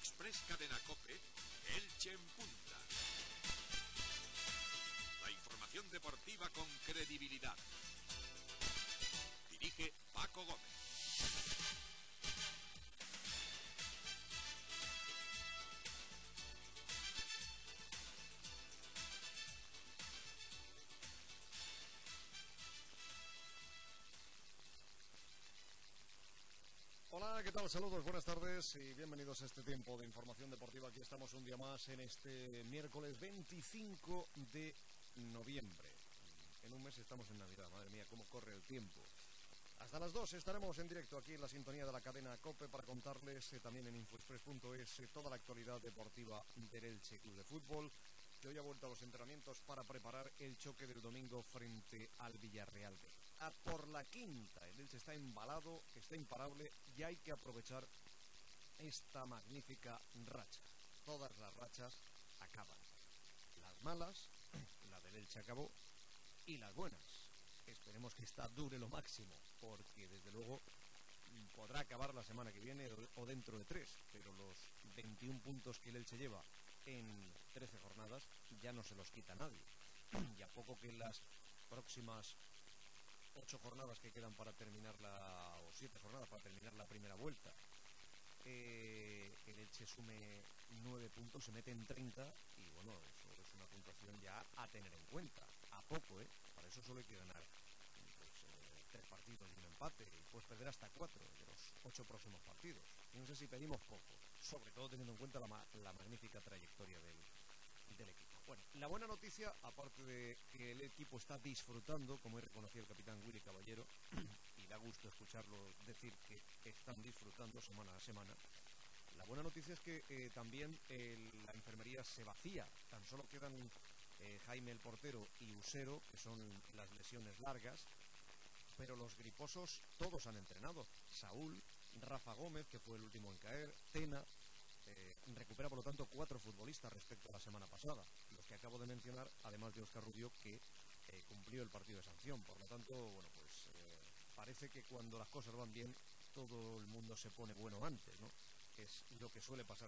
Express Cadena COPE, Elche en punta. La información deportiva con credibilidad. Dirige Paco Gómez. Hola, ¿qué tal? Saludos, buenas tardes y bienvenidos a este tiempo de información deportiva. Aquí estamos un día más en este miércoles 25 de noviembre. En un mes estamos en Navidad, madre mía, cómo corre el tiempo. Hasta las 2 estaremos en directo aquí en la sintonía de la cadena COPE para contarles también en infoexpress.es toda la actualidad deportiva del Elche Club de Fútbol, que hoy ha vuelto a los entrenamientos para preparar el choque del domingo frente al Villarreal B. A por la quinta, el Elche está embalado, está imparable y hay que aprovechar esta magnífica racha. Todas las rachas acaban. Las malas, la del Elche acabó, y las buenas. Esperemos que esta dure lo máximo, porque desde luego podrá acabar la semana que viene o dentro de 3, pero los 21 puntos que el Elche lleva en 13 jornadas ya no se los quita nadie. Y a poco que en las próximas 8 jornadas que quedan para terminar o 7 jornadas para terminar la primera vuelta, el Elche sume 9 puntos, se mete en 30 y bueno, eso es una puntuación ya a tener en cuenta. A poco, para eso solo hay que ganar 3 partidos y un empate, y puedes perder hasta 4 de los 8 próximos partidos. Y no sé si pedimos poco, sobre todo teniendo en cuenta la magnífica trayectoria del equipo. Bueno, la buena noticia, aparte de que el equipo está disfrutando, como he reconocido el capitán Willy Caballero, y da gusto escucharlo decir que están disfrutando semana a semana, la buena noticia es que también la enfermería se vacía. Tan solo quedan Jaime el portero y Usero, que son las lesiones largas, pero los griposos todos han entrenado. Saúl, Rafa Gómez, que fue el último en caer, Tena, recupera por lo tanto 4 futbolistas respecto a la semana pasada, los que acabo de mencionar, además de Óscar Rubio, que cumplió el partido de sanción. Por lo tanto, bueno, pues parece que cuando las cosas van bien todo el mundo se pone bueno antes, ¿no? Es lo que suele pasar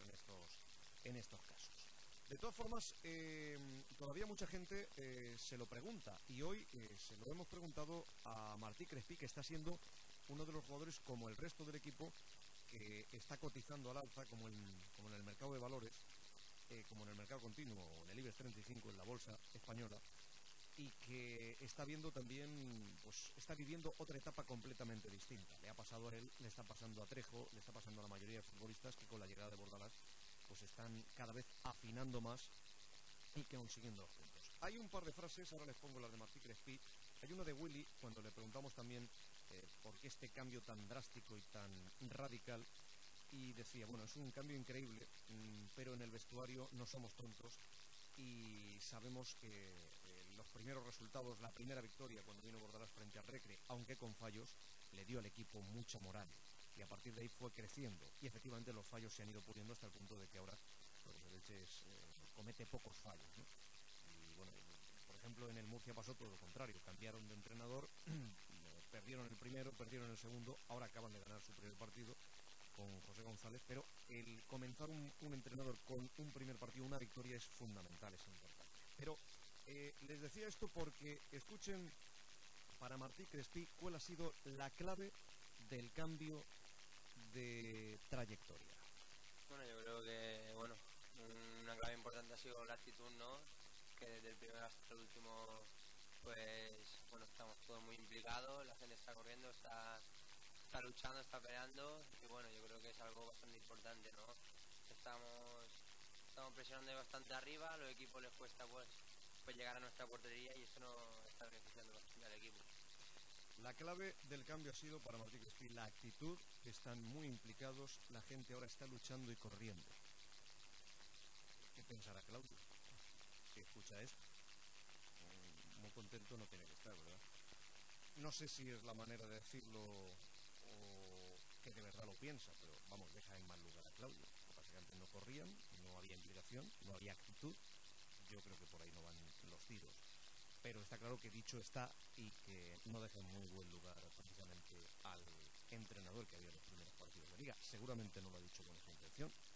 en estos casos. De todas formas, todavía mucha gente se lo pregunta, y hoy se lo hemos preguntado a Martí Crespí, que está siendo uno de los jugadores, como el resto del equipo, que está cotizando al alza, como en el mercado de valores, como en el mercado continuo, en el IBEX 35, en la bolsa española, y que está viendo también, pues está viviendo otra etapa completamente distinta. Le ha pasado a él, le está pasando a Trejo, le está pasando a la mayoría de futbolistas que con la llegada de Bordalás pues están cada vez afinando más y consiguiendo los puntos. Hay un par de frases, ahora les pongo las de Martí Crespí. Hay una de Willy, cuando le preguntamos también por qué este cambio tan drástico y tan radical, y decía, bueno, es un cambio increíble, pero en el vestuario no somos tontos y sabemos que los primeros resultados, la primera victoria cuando vino Bordalás frente al Recre, aunque con fallos, le dio al equipo mucha moral, y a partir de ahí fue creciendo, y efectivamente los fallos se han ido puliendo hasta el punto de que ahora pues, el Elche comete pocos fallos, ¿no? Y bueno, por ejemplo en el Murcia pasó todo lo contrario, cambiaron de entrenador, perdieron el primero, perdieron el segundo, ahora acaban de ganar su primer partido con José González, pero el comenzar un entrenador con un primer partido, una victoria, es fundamental, es importante. Pero les decía esto porque escuchen para Martí Crespí cuál ha sido la clave del cambio de trayectoria. Bueno, yo creo que una clave importante ha sido la actitud, ¿no? Que desde el primero hasta el último, pues bueno, estamos todos muy implicados, la gente está corriendo, está luchando, está peleando, y bueno, yo creo que es algo bastante importante, ¿no? Estamos presionando bastante arriba, a los equipos les cuesta pues llegar a nuestra portería, y eso nos está beneficiando bastante al equipo. La clave del cambio ha sido para Martí Crespí la actitud, están muy implicados, la gente ahora está luchando y corriendo. ¿Qué pensará Claudio si escucha esto? Muy contento no tiene que estar, ¿verdad? No sé si es la manera de decirlo o que de verdad lo piensa, pero vamos, deja en mal lugar a Claudio. Lo que pasa es que antes no corrían, no había implicación, no había actitud. Yo creo que por ahí no van los tiros. Pero está claro que dicho está, y que no deja en muy buen lugar precisamente al entrenador que había en los primeros partidos de Liga. Seguramente no lo ha dicho con esa intención,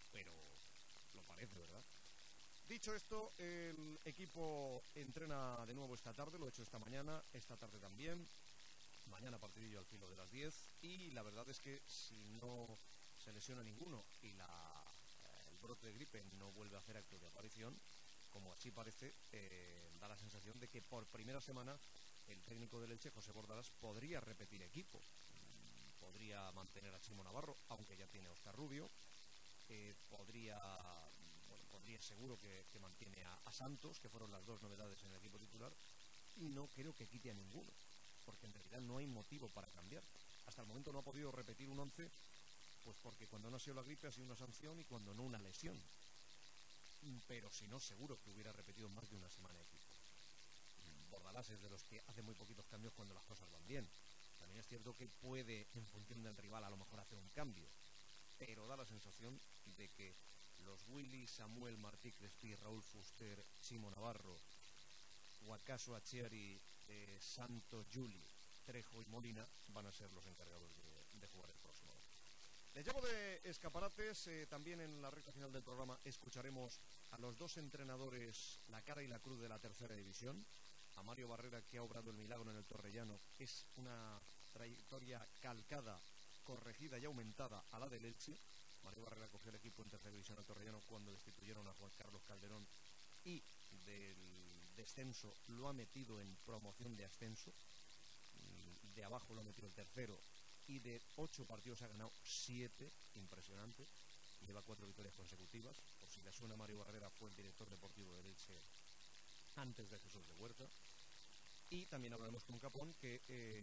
pero lo parece, ¿verdad? Dicho esto, el equipo entrena de nuevo esta tarde, lo he hecho esta mañana, esta tarde también. Mañana partidillo al filo de las 10 y la verdad es que si no se lesiona ninguno y el brote de gripe no vuelve a hacer acto de aparición, como así parece, da la sensación de que por primera semana el técnico del Elche, José Bordalas, podría repetir equipo. Podría mantener a Chimo Navarro, aunque ya tiene a Óscar Rubio. Podría seguro que mantiene a Santos, que fueron las dos novedades en el equipo titular. Y no creo que quite a ninguno, porque en realidad no hay motivo para cambiar. Hasta el momento no ha podido repetir un 11, pues porque cuando no ha sido la gripe ha sido una sanción y cuando no una lesión. Pero si no, seguro que hubiera repetido más de una semana equipo. Bordalás es de los que hace muy poquitos cambios cuando las cosas van bien. También es cierto que puede, en función del rival, a lo mejor hacer un cambio, pero da la sensación de que los Willy, Samuel, Martí Crespi, Raúl Fuster, Chimo Navarro, o acaso Achiari, Santos, Juli, Trejo y Molina van a ser los encargados de jugar el próximo año. Les llamo de escaparates. También en la recta final del programa escucharemos a los dos entrenadores, la cara y la cruz de la tercera división. A Mario Barrera, que ha obrado el milagro en el Torrellano. Es una trayectoria calcada, corregida y aumentada a la del Elche. Mario Barrera cogió el equipo en tercera división al Torrellano cuando destituyeron a Juan Carlos Calderón y del descenso lo ha metido en promoción de ascenso. De abajo lo ha metido el tercero y de 8 partidos ha ganado 7, impresionante. Lleva 4 victorias consecutivas. Por si le suena, Mario Barrera fue el director deportivo del Elche antes de Jesús de Huerta. Y también hablaremos con Capón, que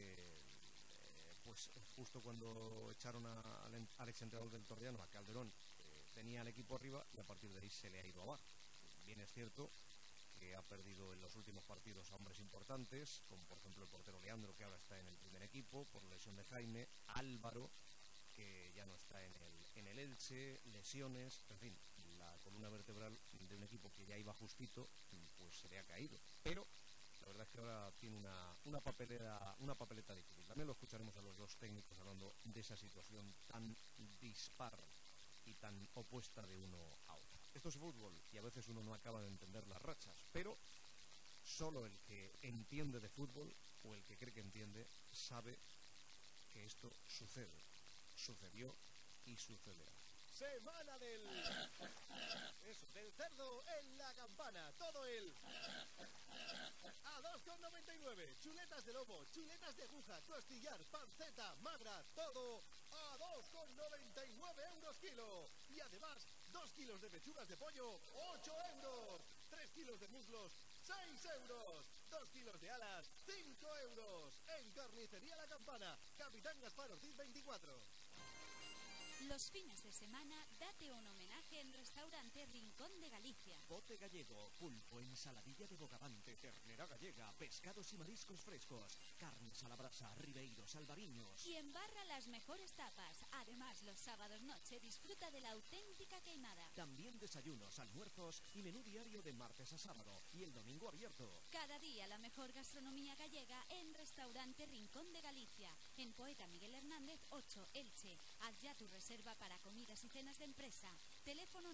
pues justo cuando echaron al exentrenador del Torrellano, a Calderón, tenía el equipo arriba y a partir de ahí se le ha ido abajo. Bien es cierto que ha perdido en los últimos partidos a hombres importantes, como por ejemplo el portero Leandro, que ahora está en el primer equipo, por la lesión de Jaime, Álvaro, que ya no está en el Elche, lesiones, en fin, la columna vertebral de un equipo que ya iba justito, pues se le ha caído. Pero la verdad es que ahora tiene una papeleta difícil. También lo escucharemos a los dos técnicos hablando de esa situación tan dispar y tan opuesta de uno a otro. Esto es fútbol y a veces uno no acaba de entender las rachas, pero solo el que entiende de fútbol o el que cree que entiende sabe que esto sucede, sucedió y sucederá. Semana del cerdo en la campana, todo el a 2,99. Chuletas de lomo, chuletas de aguja, costillar, panceta, magra, todo a 2,99 euros kilo. Y además, 2 kilos de pechugas de pollo, 8 euros. 3 kilos de muslos, 6 euros. 2 kilos de alas, 5 euros. En Carnicería La Campana, Capitán Gaspar Ortiz 24. Los fines de semana, date un homenaje en Restaurante Rincón de Galicia. Bote gallego, pulpo, ensaladilla de bogavante, ternera gallega, pescados y mariscos frescos, carnes a la brasa, ribeiros, albariños. Y embarra las mejores tapas. Además, los sábados noche disfruta de la auténtica queimada. También desayunos, almuerzos y menú diario de martes a sábado. Y el domingo abierto. Cada día la mejor gastronomía gallega en Restaurante Rincón de Galicia. En Poeta Miguel Hernández 8, Elche. Haz ya tu reserva para comidas y cenas de empresa. Teléfono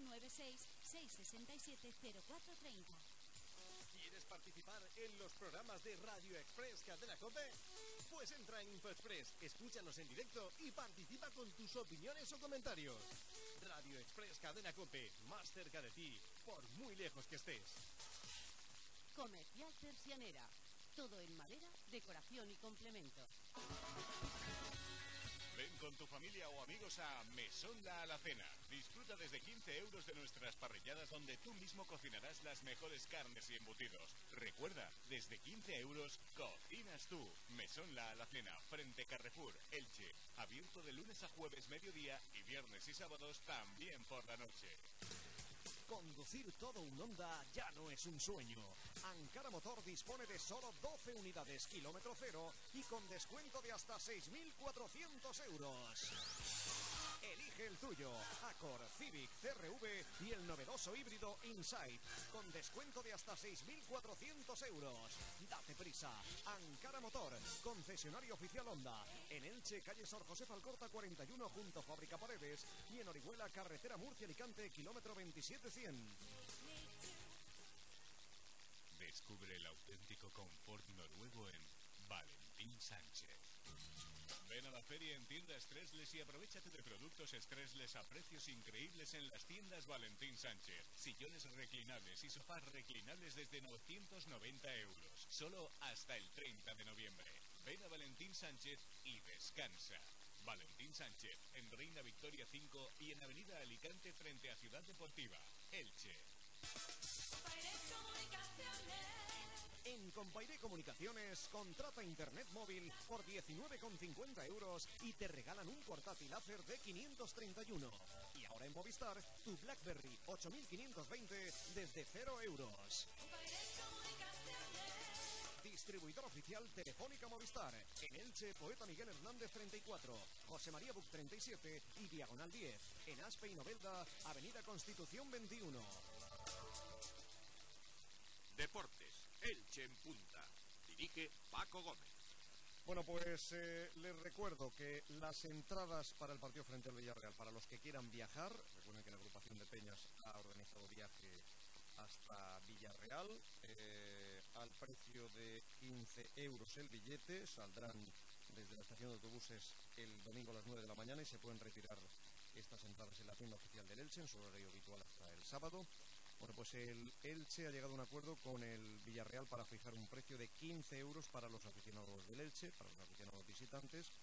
96-667-0430. ¿Quieres participar en los programas de Radio Express Cadena COPE? Pues entra en InfoExpress, escúchanos en directo y participa con tus opiniones o comentarios. Radio Express Cadena COPE, más cerca de ti, por muy lejos que estés. Comercial Persianera. Todo en madera, decoración y complementos. Ven con tu familia o amigos a Mesón La Alacena. Disfruta desde 15 euros de nuestras parrilladas donde tú mismo cocinarás las mejores carnes y embutidos. Recuerda, desde 15 euros cocinas tú. Mesón La Alacena, frente Carrefour, Elche. Abierto de lunes a jueves mediodía y viernes y sábados también por la noche. Conducir todo un Honda ya no es un sueño. Ankara Motor dispone de solo 12 unidades kilómetro cero y con descuento de hasta 6.400 euros. Elige el tuyo. Accord, Civic, CR-V y el novedoso híbrido Insight, con descuento de hasta 6.400 euros. Date prisa. Ankara Motor, concesionario oficial Honda. En Elche, calle Sor José Alcorta 41, junto a Fábrica Paredes. Y en Orihuela, carretera Murcia-Alicante, kilómetro 27100. Descubre el auténtico confort noruego en Valentín Sánchez. Ven a la feria en tiendas Stressless y aprovechate de productos Stressless a precios increíbles en las tiendas Valentín Sánchez. Sillones reclinables y sofás reclinables desde 990 euros. Solo hasta el 30 de noviembre. Ven a Valentín Sánchez y descansa. Valentín Sánchez, en Reina Victoria 5 y en Avenida Alicante frente a Ciudad Deportiva, Elche. En Compairé Comunicaciones, contrata internet móvil por 19,50 euros y te regalan un portátil Acer de 531. Y ahora en Movistar, tu BlackBerry 8520 desde 0 euros. Distribuidor oficial Telefónica Movistar. En Elche, Poeta Miguel Hernández 34, José María Buc 37 y Diagonal 10. En Aspe y Novelda, Avenida Constitución 21. Deportes, Elche en punta. Dirige Paco Gómez. Bueno, pues les recuerdo que las entradas para el partido frente al Villarreal, para los que quieran viajar, recuerden que la agrupación de Peñas ha organizado viaje hasta Villarreal, al precio de 15 euros el billete, saldrán desde la estación de autobuses el domingo a las 9 de la mañana y se pueden retirar estas entradas en la tienda oficial del Elche, en su horario habitual hasta el sábado. Bueno, pues el Elche ha llegado a un acuerdo con el Villarreal para fijar un precio de 15 euros para los aficionados del Elche, para los aficionados visitantes,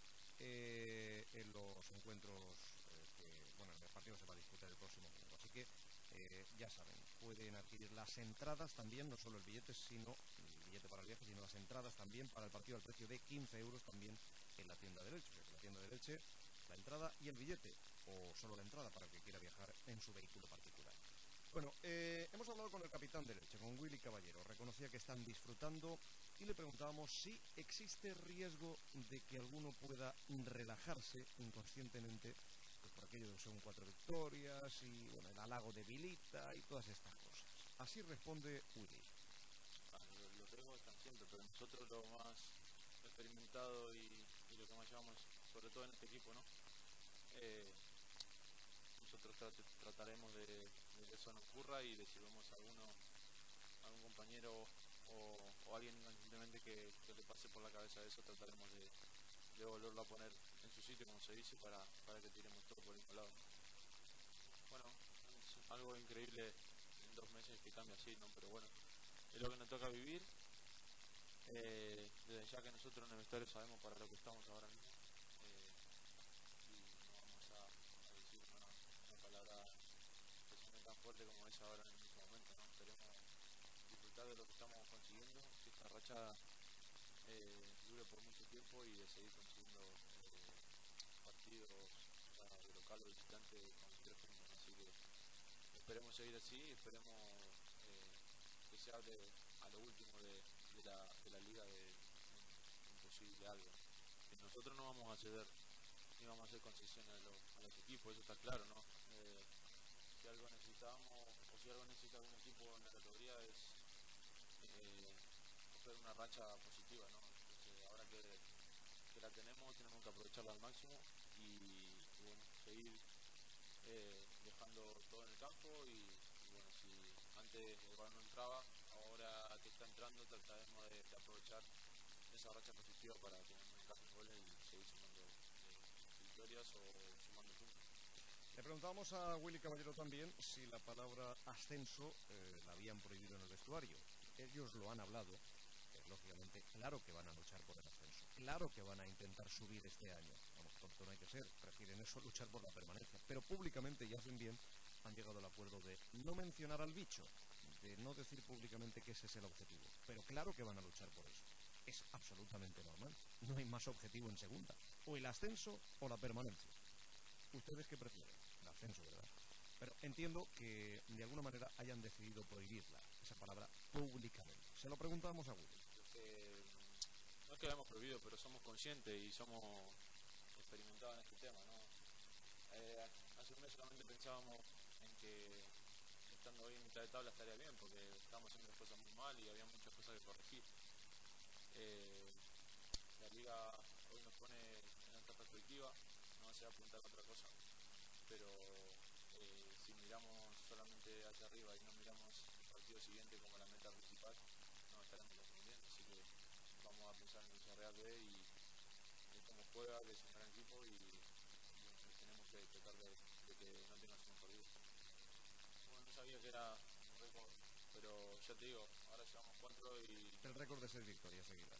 en los encuentros bueno, el partido se va a disputar el próximo domingo. Así que ya saben, pueden adquirir las entradas también, no solo el billete, sino el billete para el viaje, sino las entradas también para el partido al precio de 15 euros también en la tienda del Elche. La tienda del Elche, la entrada y el billete, o solo la entrada para el que quiera viajar en su vehículo particular. Bueno, hemos hablado con el capitán del Elche, con Willy Caballero. Reconocía que están disfrutando y le preguntábamos si existe riesgo de que alguno pueda relajarse inconscientemente, pues por aquello de que son 4 victorias y bueno, el halago debilita y todas estas cosas. Así responde Willy. Los riesgos están siempre, pero nosotros lo más experimentado y lo que más llevamos, sobre todo en este equipo, ¿no? Nosotros trataremos de que eso no ocurra y de si vemos a algún compañero o alguien inconscientemente que le pase por la cabeza eso, trataremos de volverlo a poner en su sitio, como se dice, para que tiremos todo por el mismo lado. Bueno, es algo increíble en 2 meses que cambia así, ¿no? Pero bueno, es lo que nos toca vivir. Desde ya que nosotros en el vestuario sabemos para lo que estamos ahora mismo. Tan fuerte como es ahora en este momento, ¿no? Queremos disfrutar de lo que estamos consiguiendo, que esta racha dure por mucho tiempo y de seguir consiguiendo partidos de local o visitante con los 3 puntos, así que esperemos seguir así, esperemos que se hable a lo último de la liga de imposible algo, ¿no? Que nosotros no vamos a ceder ni vamos a hacer concesiones a los equipos, eso está claro, ¿no? Si algo necesitamos o si algo necesita algún equipo en la categoría es coger una racha positiva, ¿no? Entonces, ahora que la tenemos que aprovecharla al máximo y bueno, seguir dejando todo en el campo y bueno, si antes el balón no entraba, ahora que está entrando trataremos de aprovechar esa racha positiva para que no encajen goles y seguir sumando victorias o sumando puntos. Le preguntábamos a Willy Caballero también si la palabra ascenso la habían prohibido en el vestuario. Ellos lo han hablado, lógicamente, claro que van a luchar por el ascenso, claro que van a intentar subir este año. Vamos, tonto no hay que ser, prefieren eso, luchar por la permanencia. Pero públicamente, y hacen bien, han llegado al acuerdo de no mencionar al bicho, de no decir públicamente que ese es el objetivo. Pero claro que van a luchar por eso. Es absolutamente normal. No hay más objetivo en segunda. O el ascenso o la permanencia. ¿Ustedes qué prefieren? El ascenso, ¿verdad? Pero entiendo que de alguna manera hayan decidido prohibirla, esa palabra, públicamente. Se lo preguntamos a Willy. No es que la hemos prohibido, pero somos conscientes y somos experimentados en este tema, ¿no? hace un mes solamente pensábamos en que estando hoy en mitad de tabla estaría bien, porque estábamos haciendo las cosas muy mal y había muchas cosas que corregir. La liga hoy nos pone en alta perspectiva, no hace apuntar a otra cosa, pero si miramos solamente hacia arriba y no miramos el partido siguiente como la meta principal, no estaremos aprendiendo. Así que vamos a pensar en Villarreal B y cómo juega, que es un gran equipo y tenemos que tratar de que no tenga su mejor día. Bueno, no sabía que era un récord, pero ya te digo, ahora llevamos 4 y... El récord de 6 victorias seguidas.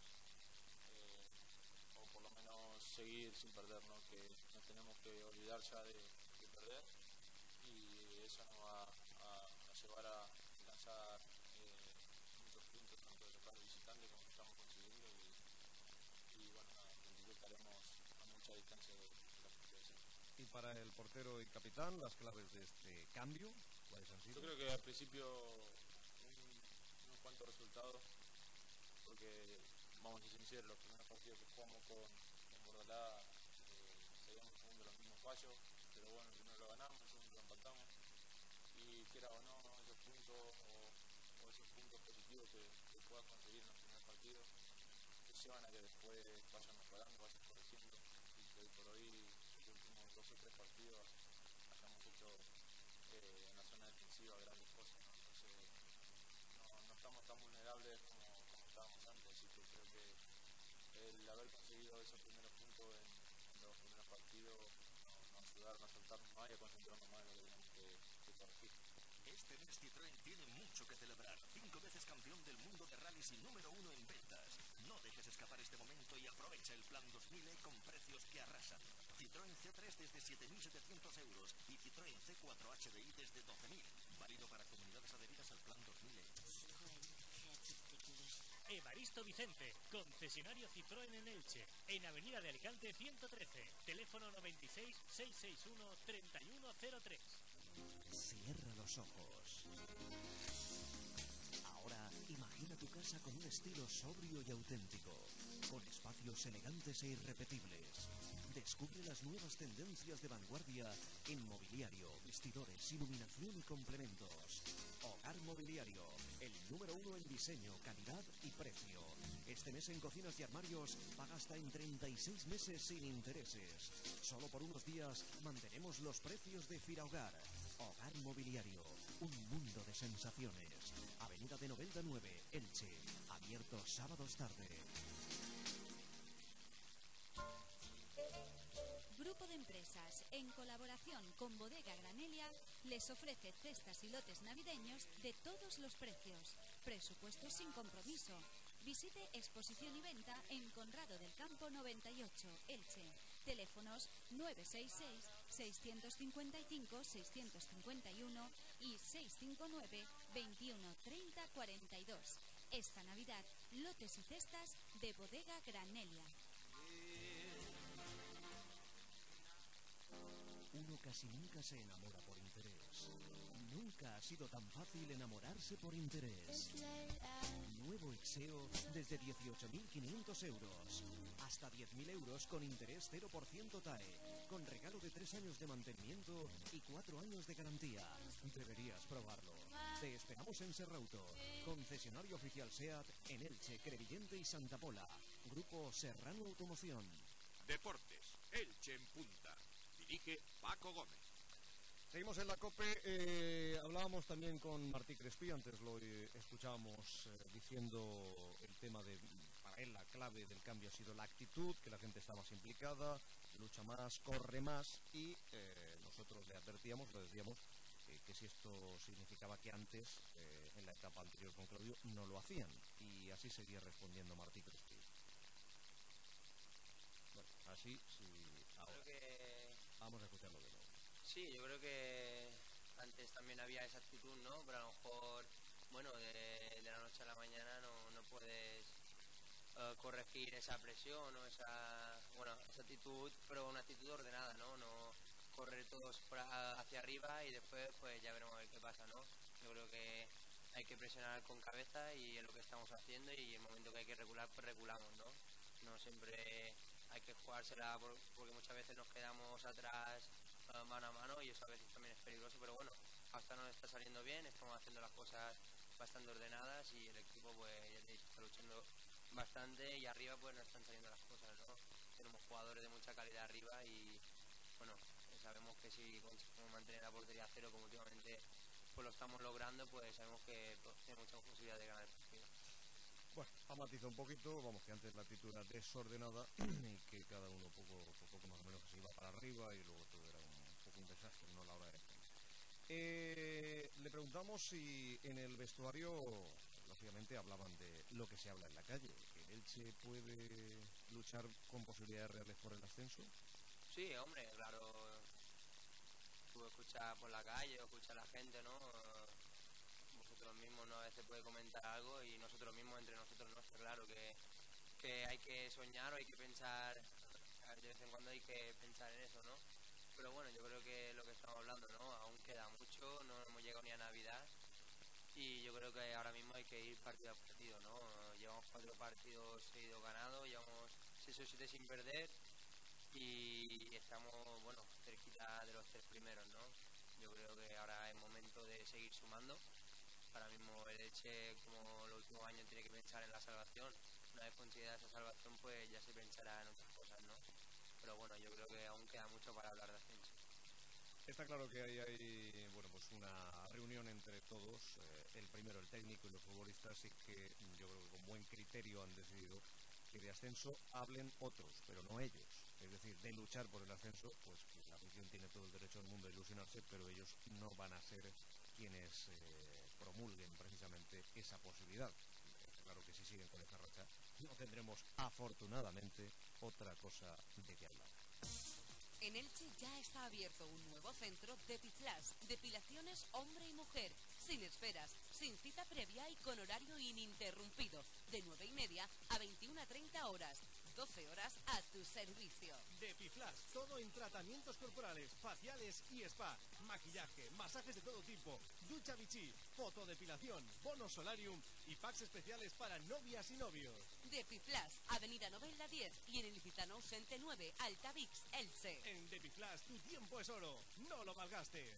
O por lo menos seguir sin perder, ¿no? Que nos tenemos que olvidar ya de perder y eso nos va a llevar a alcanzar muchos puntos tanto de local o visitante como estamos consiguiendo y bueno, nada, en principio estaremos a mucha distancia de la clasificación. Y para el portero y capitán, las claves de este cambio, ¿cuáles han sido? Yo creo que al principio unos cuantos resultados, porque vamos a ser sinceros, los primeros partidos que jugamos con Bordalás seguíamos teniendo los mismos fallos, pero bueno, el primero lo ganamos, el segundo lo empatamos y quiera o no, esos puntos o esos puntos positivos que puedas conseguir en los primeros partidos te llevan a que después vayan mejorando, vayan corrigiendo y que hoy por hoy los últimos 2 o 3 partidos hayamos hecho en la zona defensiva grandes cosas, ¿no? Entonces no estamos tan vulnerables como estábamos antes, así que creo que el haber conseguido esos primeros puntos en los primeros partidos nos ayudaron a soltarnos más y a concentrarnos más en lo que tenemos que corregir. Este mes Citroën tiene mucho que celebrar. 5 veces campeón del mundo de rallies y número 1 en ventas. No dejes escapar este momento y aprovecha el plan 2000E con precios que arrasan. Citroën C3 desde 7.700 euros y Citroën C4 HDI desde 12.000. Válido para comunidades adheridas al plan 2000E. Evaristo Vicente, concesionario Citroën en Elche, en Avenida de Alicante 113, teléfono 96 661 3103. Cierra los ojos. Ahora imagina tu casa con un estilo sobrio y auténtico, con espacios elegantes e irrepetibles. Descubre las nuevas tendencias de vanguardia en mobiliario, vestidores, iluminación y complementos. Hogar Mobiliario, el número 1 en diseño, calidad y precio. Este mes en cocinas y armarios paga hasta en 36 meses sin intereses. Solo por unos días mantenemos los precios de Firahogar. Hogar Mobiliario, un mundo de sensaciones. Avenida de Novelda 9, Elche. Abierto sábados tarde. Grupo de Empresas, en colaboración con Bodega Granelia, les ofrece cestas y lotes navideños de todos los precios. Presupuestos sin compromiso. Visite exposición y venta en Conrado del Campo 98, Elche. Teléfonos 966-655-651 y 659-2130-42. Esta Navidad, lotes y cestas de Bodega Granelia. Uno casi nunca se enamora por interés. Nunca ha sido tan fácil enamorarse por interés. Nuevo Exeo desde 18.500 euros. Hasta 10.000 euros con interés 0% TAE. Con regalo de 3 años de mantenimiento y 4 años de garantía. Deberías probarlo. Te esperamos en Serrauto. Concesionario oficial SEAT en Elche, Crevillente y Santa Pola. Grupo Serrano Automoción. Deportes, Elche en punta. Dirige Paco Gómez. Seguimos en la COPE, hablábamos también con Martí Crespi, antes lo escuchábamos diciendo el tema de, para él la clave del cambio ha sido la actitud, que la gente está más implicada, lucha más, corre más y nosotros le advertíamos, le decíamos que si esto significaba que antes, en la etapa anterior con Claudio, no lo hacían y así seguía respondiendo Martí Crespi. Bueno, así sí, ahora. Vamos a escucharlo de nuevo. Sí, yo creo que antes también había esa actitud, ¿no? Pero a lo mejor, bueno, de la noche a la mañana no puedes corregir esa presión o esa actitud, pero una actitud ordenada, ¿no? No correr todos hacia arriba y después pues ya veremos a ver qué pasa, ¿no? Yo creo que hay que presionar con cabeza y es lo que estamos haciendo y el momento que hay que regular, pues regulamos, ¿no? No siempre hay que jugársela porque muchas veces nos quedamos atrás mano a mano y eso a veces también es peligroso, pero bueno, hasta nos está saliendo bien, estamos haciendo las cosas bastante ordenadas y el equipo pues ya te he dicho, está luchando bastante y arriba pues nos están saliendo las cosas, ¿no? Tenemos jugadores de mucha calidad arriba y bueno, sabemos que si conseguimos mantener la portería a cero como últimamente pues lo estamos logrando, pues sabemos que tiene muchas posibilidades de ganar el partido. Bueno, ha matizado un poquito, vamos, que antes la actitud era desordenada y que cada uno poco más o menos que se iba para arriba y luego todo era un poco un desastre, ¿no? A la hora de defender. Le preguntamos si en el vestuario, lógicamente, hablaban de lo que se habla en la calle. ¿El Elche puede luchar con posibilidades reales por el ascenso? Sí, hombre, claro. Tú escuchas por la calle o escuchas a la gente, ¿no? Vosotros mismos, ¿no? A veces puede comentar algo y nosotros mismos, entre nosotros, ¿no? Está claro que hay que soñar o hay que pensar, de vez en cuando hay que pensar en eso, ¿no? Pero bueno, yo creo que lo que estamos hablando, ¿no? Aún queda mucho, no hemos llegado ni a Navidad y yo creo que ahora mismo hay que ir partido a partido, ¿no? Llevamos 4 partidos seguidos ganados, llevamos 6 o 7 sin perder y estamos, bueno, cerquita de los 3 primeros, ¿no? Yo creo que ahora es momento de seguir sumando. Ahora mismo el Elche, como los últimos años, tiene que pensar en la salvación. Una vez conseguida esa salvación, pues ya se pensará en otras cosas, ¿no? Pero bueno, yo creo que aún queda mucho para hablar de ascenso. Está claro que hay bueno, pues una reunión entre todos, el primero el técnico y los futbolistas, y que yo creo que con buen criterio han decidido que de ascenso hablen otros, pero no ellos. Es decir, de luchar por el ascenso, pues que la afición tiene todo el derecho del mundo a ilusionarse, pero ellos no van a ser quienes promulguen precisamente esa posibilidad. Está claro que si siguen con esta racha, no tendremos afortunadamente otra cosa de qué hablar. En Elche ya está abierto un nuevo centro de Depiflash, depilaciones hombre y mujer, sin esperas, sin cita previa y con horario ininterrumpido, de 9:30 a 21:30 horas, 12 horas a tu servicio. Depiflash, todo en tratamientos corporales, faciales y spa, maquillaje, masajes de todo tipo, ducha Vichy, fotodepilación, bono solarium y packs especiales para novias y novios. Depiflash, Avenida Novelda 10 y en el Licitano Ausente 9, Altavix, Elche. En Depiflash tu tiempo es oro, no lo malgastes.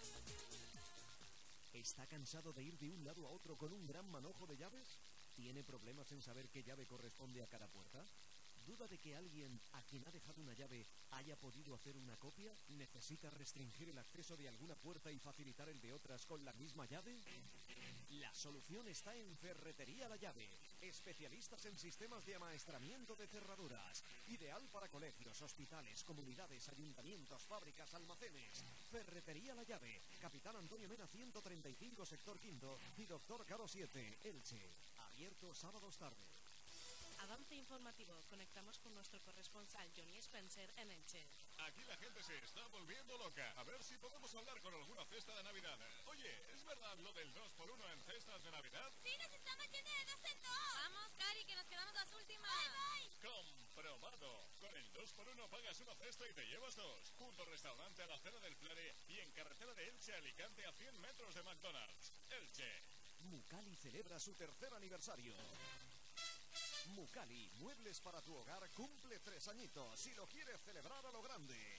¿Está cansado de ir de un lado a otro con un gran manojo de llaves? ¿Tiene problemas en saber qué llave corresponde a cada puerta? ¿Duda de que alguien a quien ha dejado una llave haya podido hacer una copia? ¿Necesita restringir el acceso de alguna puerta y facilitar el de otras con la misma llave? La solución está en Ferretería La Llave, especialistas en sistemas de amaestramiento de cerraduras, ideal para colegios, hospitales, comunidades, ayuntamientos, fábricas, almacenes. Ferretería La Llave, Capitán Antonio Mena 135, sector quinto y Doctor Caro 7, Elche. Abierto sábados tarde. Avance informativo. Conectamos con nuestro corresponsal Johnny Spencer en Elche. Aquí la gente se está volviendo loca. A ver si podemos hablar con alguna cesta de Navidad. Oye, ¿es verdad lo del 2x1 en cestas de Navidad? ¡Sí, nos estamos yendo de 2 en 2! ¡Vamos, Cari, que nos quedamos las últimas! ¡Bye, bye! ¡Comprobado! Con el 2x1 pagas una cesta y te llevas 2. Junto restaurante a la Cera del Flare y en carretera de Elche a Alicante a 100 metros de McDonald's. Elche. Mucali celebra su 3er aniversario. Mucali, muebles para tu hogar, cumple 3 añitos y lo quieres celebrar a lo grande.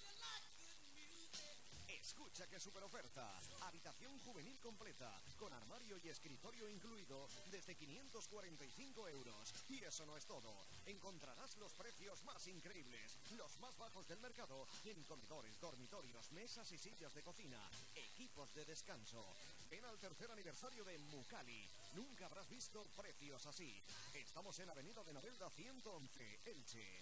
Escucha qué super oferta. Habitación juvenil completa, con armario y escritorio incluido, desde 545 euros. Y eso no es todo. Encontrarás los precios más increíbles, los más bajos del mercado, en comedores, dormitorios, mesas y sillas de cocina, equipos de descanso. Ven al 3er aniversario de Mucali. Nunca habrás visto precios así. Estamos en Avenida de Novelda 111, Elche.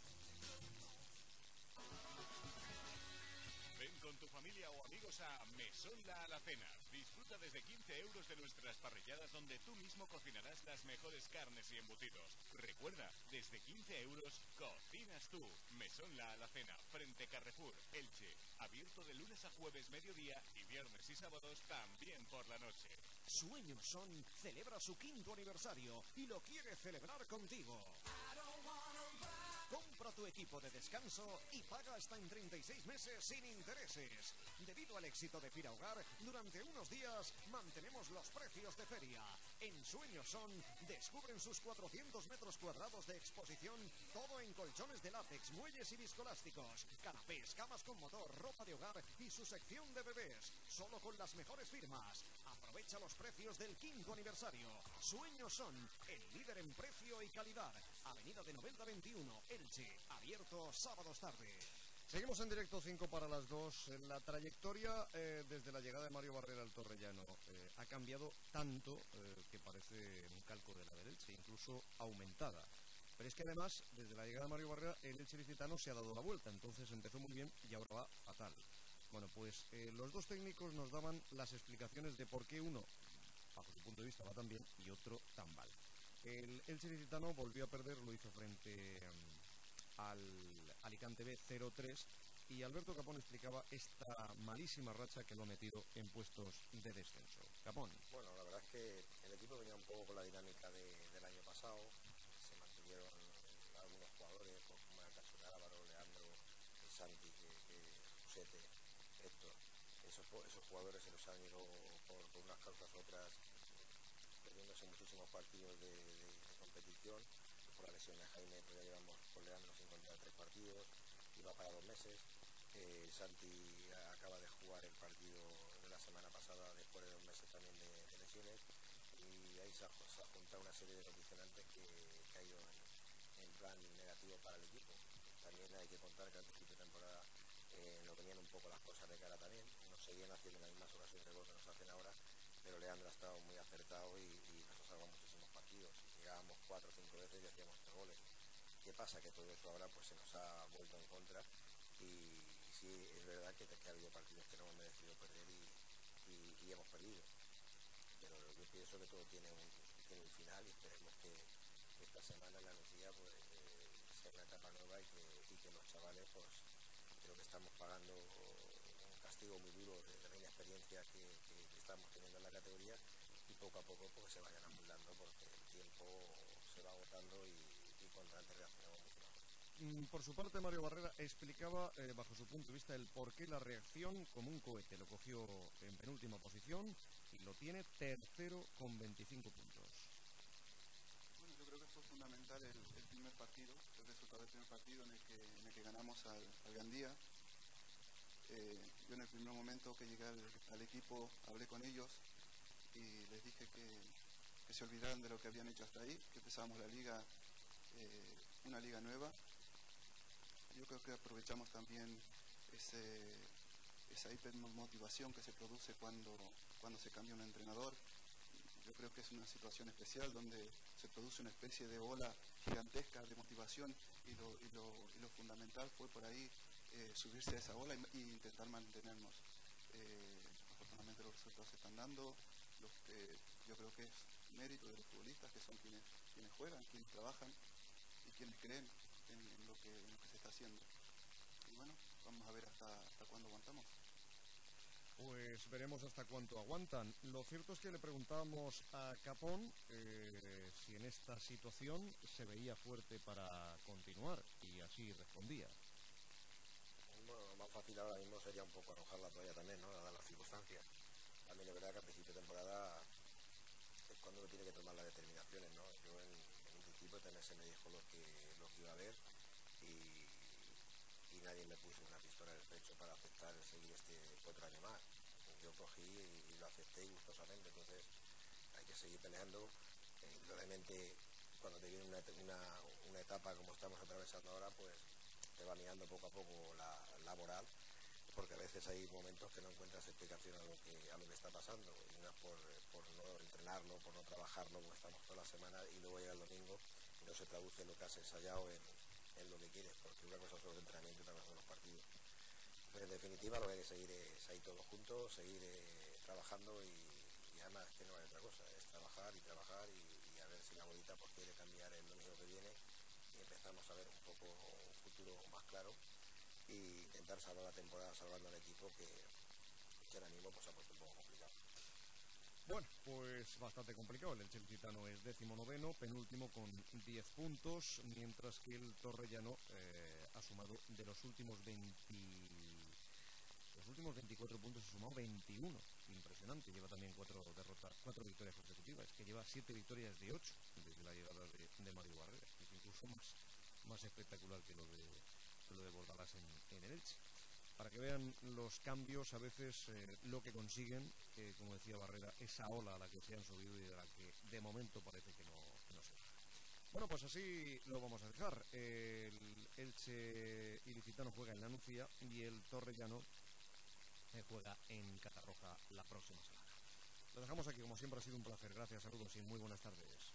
Ven con tu familia o amigos a Mesón La Alacena. Disfruta desde 15 euros de nuestras parrilladas donde tú mismo cocinarás las mejores carnes y embutidos. Recuerda, desde 15 euros cocinas tú. Mesón La Alacena, frente Carrefour, Elche. Abierto de lunes a jueves mediodía y viernes y sábados también por la noche. Sueños Son celebra su 5º aniversario y lo quiere celebrar contigo. Compra tu equipo de descanso y paga hasta en 36 meses sin intereses. Debido al éxito de Fira Hogar, durante unos días mantenemos los precios de feria. En Sueños Son descubren sus 400 metros cuadrados de exposición, todo en colchones de látex, muelles y viscolásticos, canapés, camas con motor, ropa de hogar y su sección de bebés, solo con las mejores firmas. Aprovecha los precios del 5º aniversario. Sueños Son, el líder en precio y calidad. Avenida de Novelda 21, Elche, abierto sábados tarde. Seguimos en directo, 5 para las 2. La trayectoria desde la llegada de Mario Barrera al Torrellano ha cambiado tanto que parece un calco de la del Elche, incluso aumentada. Pero es que además, desde la llegada de Mario Barrera, el Elche licitano se ha dado la vuelta. Entonces empezó muy bien y ahora va fatal. Bueno, pues los dos técnicos nos daban las explicaciones de por qué uno, bajo su punto de vista, va tan bien y otro tan mal. El Elche licitano volvió a perder, lo hizo frente al Alicante B 0-3, y Alberto Capón explicaba esta malísima racha que lo ha metido en puestos de descenso. Capón. Bueno, la verdad es que el equipo venía un poco con la dinámica del año pasado. Se mantuvieron algunos jugadores, como el caso de Álvaro, Leandro, Santi, Josete, Héctor. Esos jugadores se los han ido por unas causas u otras, perdiéndose muchísimos partidos de competición. Por la lesión de Jaime, pues ya llevamos con Leandro sin contar 3 partidos, y va para 2 meses. Santi acaba de jugar el partido de la semana pasada después de 2 meses también de lesiones, y ahí se ha juntado una serie de condicionantes que ha ido en plan negativo para el equipo. También hay que contar que al principio de temporada nos venían un poco las cosas de cara también, nos seguían haciendo las mismas ocasiones de gol que nos hacen ahora, pero Leandro ha estado muy acertado y nos ha salvado muchísimos partidos. Llegábamos 4 o 5 veces y hacíamos 3 goles. ¿Qué pasa? Que todo eso ahora pues se nos ha vuelto en contra, y sí es verdad que ha habido partidos que no hemos merecido perder y hemos perdido, pero yo pienso que todo tiene un final, y esperemos que esta semana en la Nucía pues sea una etapa nueva, y que los chavales, pues creo que estamos pagando un castigo muy duro de la inexperiencia que estamos teniendo en la categoría, y poco a poco pues se vayan amoldando, porque el tiempo se va agotando y cuanto antes reaccionamos mucho mejor. Por su parte, Mario Barrera explicaba, bajo su punto de vista, el por qué la reacción como un cohete. Lo cogió en penúltima posición y lo tiene tercero con 25 puntos. Bueno, yo creo que fue fundamental el primer partido, el resultado del primer partido en el que ganamos al Gandía. Yo en el primer momento que llegué al equipo hablé con ellos y les dije que se olvidaran de lo que habían hecho hasta ahí, que empezábamos la liga, una liga nueva. Yo creo que aprovechamos también esa hipermotivación que se produce cuando se cambia un entrenador. Yo creo que es una situación especial donde se produce una especie de ola gigantesca de motivación, y lo fundamental fue por ahí subirse a esa ola e intentar mantenernos. Afortunadamente los resultados se están dando. Yo creo que es mérito de los futbolistas, que son quienes juegan, quienes trabajan y quienes creen en lo que se está haciendo. Y bueno, vamos a ver hasta cuándo aguantamos. Pues veremos hasta cuánto aguantan. Lo cierto es que le preguntábamos a Capón si en esta situación se veía fuerte para continuar, y así respondía. Bueno, lo más fácil ahora mismo sería un poco arrojar la toalla también, ¿no? Dadas las circunstancias. También es verdad que a principio de temporada es cuando uno tiene que tomar las determinaciones, ¿no? Yo en un principio también se me dijo lo que iba a haber, y nadie me puso una pistola en el pecho para aceptar el seguir otro año más. Yo cogí y lo acepté gustosamente. Entonces hay que seguir peleando. Indudablemente, cuando te viene una etapa como estamos atravesando ahora, pues te va mirando poco a poco la moral, porque a veces hay momentos que no encuentras explicación a lo que está pasando, y no es por no entrenarlo, por no trabajarlo, porque estamos toda la semana y luego llega el domingo y no se traduce lo que has ensayado en lo que quieres, porque una cosa son los entrenamientos y otra cosa son los partidos. Pero en definitiva lo que hay que seguir es ahí todos juntos, seguir trabajando, y además que no hay otra cosa, es trabajar y a ver si la bolita pues quiere cambiar el domingo que viene, y empezamos a ver un poco un futuro más claro, y intentar salvar la temporada salvando al equipo que ahora mismo pues ha puesto un poco complicado. Bueno, pues bastante complicado. El Elche licitano es 19º, penúltimo con 10 puntos, mientras que el Torrellano ha sumado de los últimos los últimos 24 puntos ha sumado 21. Impresionante. Lleva también 4 victorias consecutivas. Es que lleva 7 victorias de 8 desde la llegada de Mario Barrera. Es incluso más espectacular que lo de Bordalás en el Elche. Para que vean los cambios, a veces lo que consiguen, como decía Barrera, esa ola a la que se han subido y de la que de momento parece que no se baja. Bueno, pues así lo vamos a dejar. El Elche ilicitano juega en la Nucía y el Torrellano juega en Catarroja la próxima semana. Lo dejamos aquí, como siempre ha sido un placer. Gracias, saludos y muy buenas tardes.